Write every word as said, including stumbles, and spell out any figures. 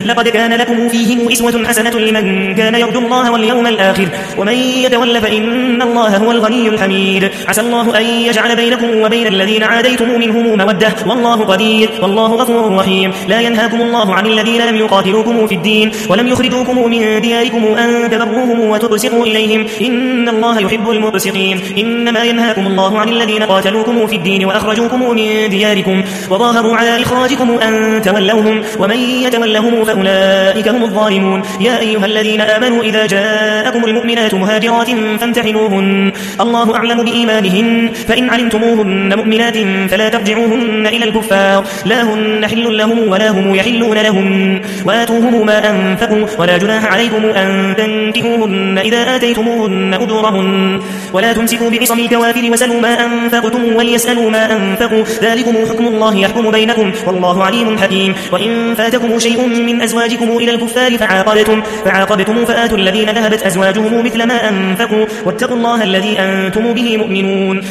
لقد كان لكم فيهم أسوة حسنة لمن كان يرجو الله واليوم الآخر ومن يتول فإن الله هو الغني الحميد. عسى الله أن يجعل بينكم وبين الذين عاديتم منهم مودة والله قدير والله غفور رحيم. لا ينهاكم الله عن الذين لم يقاتلوكم في الدين ولم يخرجوكم من دياركم أن تبروهم وتقسطوا إليهم إن الله يحب المقسطين. إنما ينهاكم الله عن الذين قاتلوكم في الدين وأخرجوكم من دياركم وظاهروا على إخراجكم أن تولوهم ومن يتولهم فأولئك هم الظالمون. يا أيها الذين آمنوا إذا جاءكم المؤمنات مهاجرات فامتحنوهن الله أعلم بإيمانهن فإن علمتموهن مؤمنات فلا ترجعوهن إلى الكفار لا هن حل لهم ولا هم يحلون لهم وآتوهم ما أنفقوا ولا جناح عليكم أن تنكحوهن إذا آتيتموهن أجورهن ولا تمسكوا بعصم الكوافر وسلوا ما أنفقتم وليسألوا ما أنفقوا ذلكم حكم الله يحكم بينكم والله عليم حكيم. وإن فاتكم شيء من أزواجكم إلى الكفار فعاقبتم, فعاقبتم فآتوا الذين ذهبت أزواجهم مثل ما أنفقوا واتقوا الله الذي أنتم به مؤمنون.